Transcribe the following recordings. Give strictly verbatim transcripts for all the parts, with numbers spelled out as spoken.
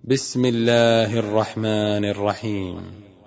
بسم الله الرحمن الرحيم.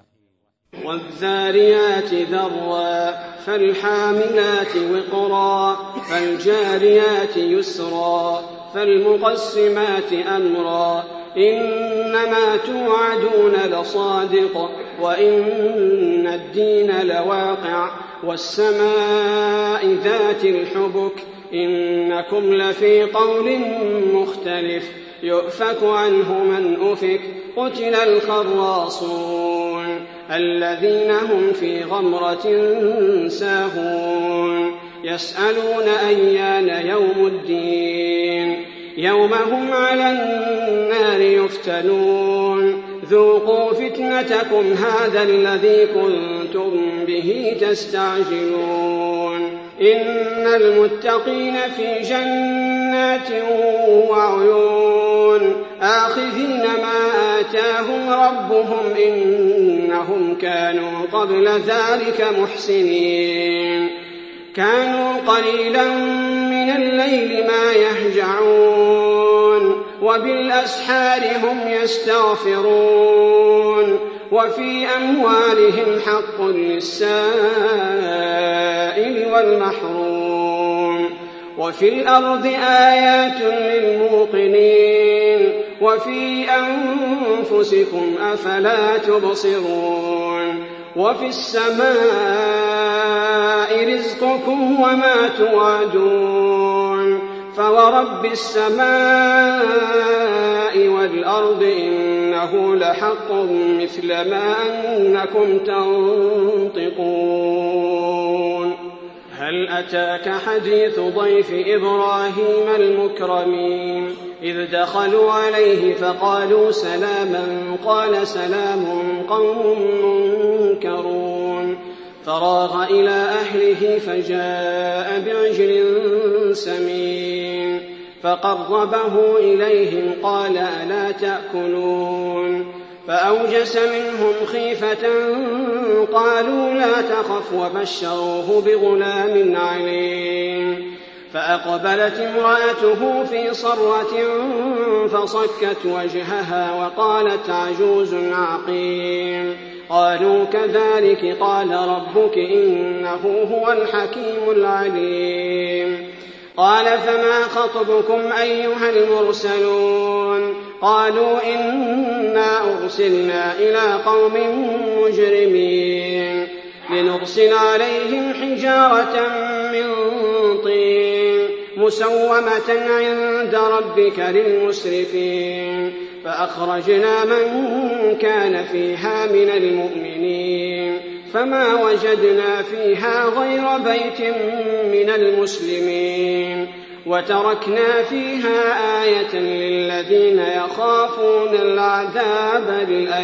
والذاريات ذروا فالحاملات وقرا فالجاريات يسرا فالمقسمات أمرا إنما توعدون لصادق وإن الدين لواقع والسماء ذات الحبك إنكم لفي قول مختلف يؤفك عنه من أفك قتل الخراصون الذين هم في غمرة ساهون يسألون أيان يوم الدين يوم هم على النار يفتنون ذوقوا فتنتكم هذا الذي كنتم به تستعجلون إن المتقين في جنات وعيون آخذين ما آتاهم ربهم إنهم كانوا قبل ذلك محسنين كانوا قليلا من الليل ما يهجعون وبالأسحار هم يستغفرون وفي أموالهم حق للسائل والمحروم وفي الأرض آيات للموقنين وفي أنفسكم أفلا تبصرون وفي السماء رزقكم وما توعدون فورب السماء والأرض إنه لحق مثل ما أنكم تنطقون هل أتاك حديث ضيف إبراهيم المكرمين إذ دخلوا عليه فقالوا سلاما قال سلام قوم منكرون فراغ إلى أهله فجاء بعجل سمين فقربه إليهم قال ألا تأكلون فأوجس منهم خيفة قالوا لا تخف وبشروه بغلام عليم فأقبلت امرأته في صرة فصكت وجهها وقالت عجوز عقيم قالوا كذلك قال ربك إنه هو الحكيم العليم قال فما خطبكم أيها المرسلون قالوا إنا أرسلنا إلى قوم مجرمين لنرسل عليهم حجارة من طين مسومة عند ربك للمسرفين فأخرجنا من كان فيها من المؤمنين فما وجدنا فيها غير بيت من المسلمين وتركنا فيها آية للذين يخافون العذاب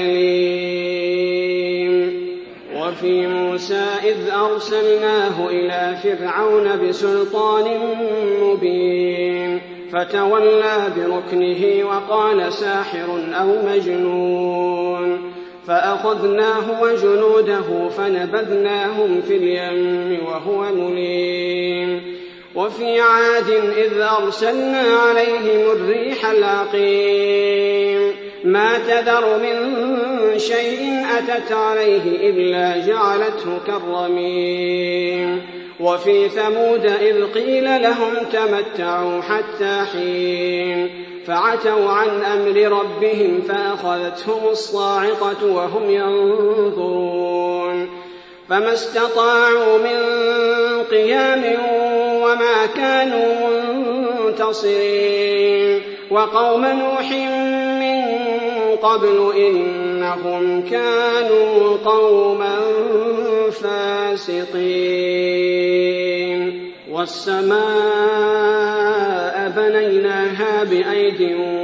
الأليم وفي موسى إذ أرسلناه إلى فرعون بسلطان مبين فتولى بركنه وقال ساحر أو مجنون فأخذناه وجنوده فنبذناهم في اليم وهو مليم وفي عاد إذ أرسلنا عليهم الريح العقيم ما تذر من شيء أتت عليه إلا جعلته كالرميم وفي ثمود إذ قيل لهم تمتعوا حتى حين فعتوا عن أمر ربهم فأخذتهم الصاعقة وهم ينظرون فما استطاعوا من قيام وما كانوا منتصرين وقوم نوح من قبل إنهم كانوا قوما فاسقين والسماء بنيناها بأيد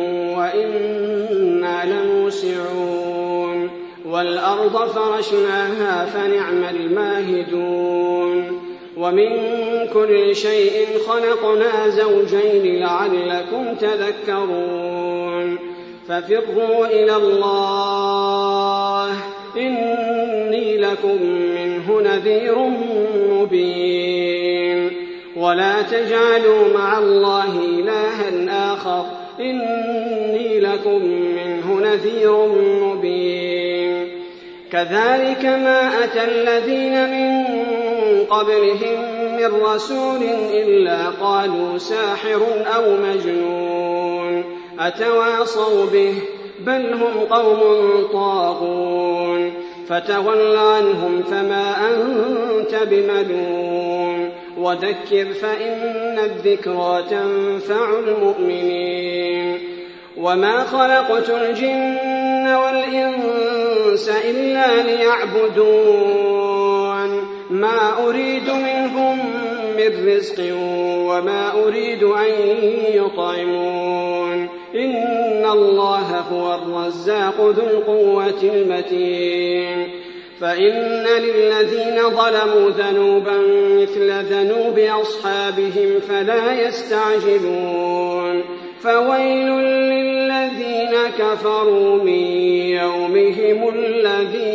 وإنا لموسعون والأرض فرشناها فنعم الماهدون ومن كل شيء خلقنا زوجين لعلكم تذكرون ففروا إلى الله إني لكم منه نذير مبين ولا تجعلوا مع الله إلها آخر إني لكم منه نذير مبين كذلك ما أتى الذين من قبلهم من رسول إلا قالوا ساحر أو مجنون أتواصوا به بل هم قوم طاغون فتول عنهم فما أنت بملوم وذكر فإن الذكرى تنفع المؤمنين وما خلقت الجن والإنس إلا ليعبدون ما أريد منهم من رزق وما أريد أن يطعمون إن الله هو الرزاق ذو القوة المتين فإن للذين ظلموا ذنوبا مثل ذنوب أصحابهم فلا يستعجلون فويل للذين كفروا من يومهم الذي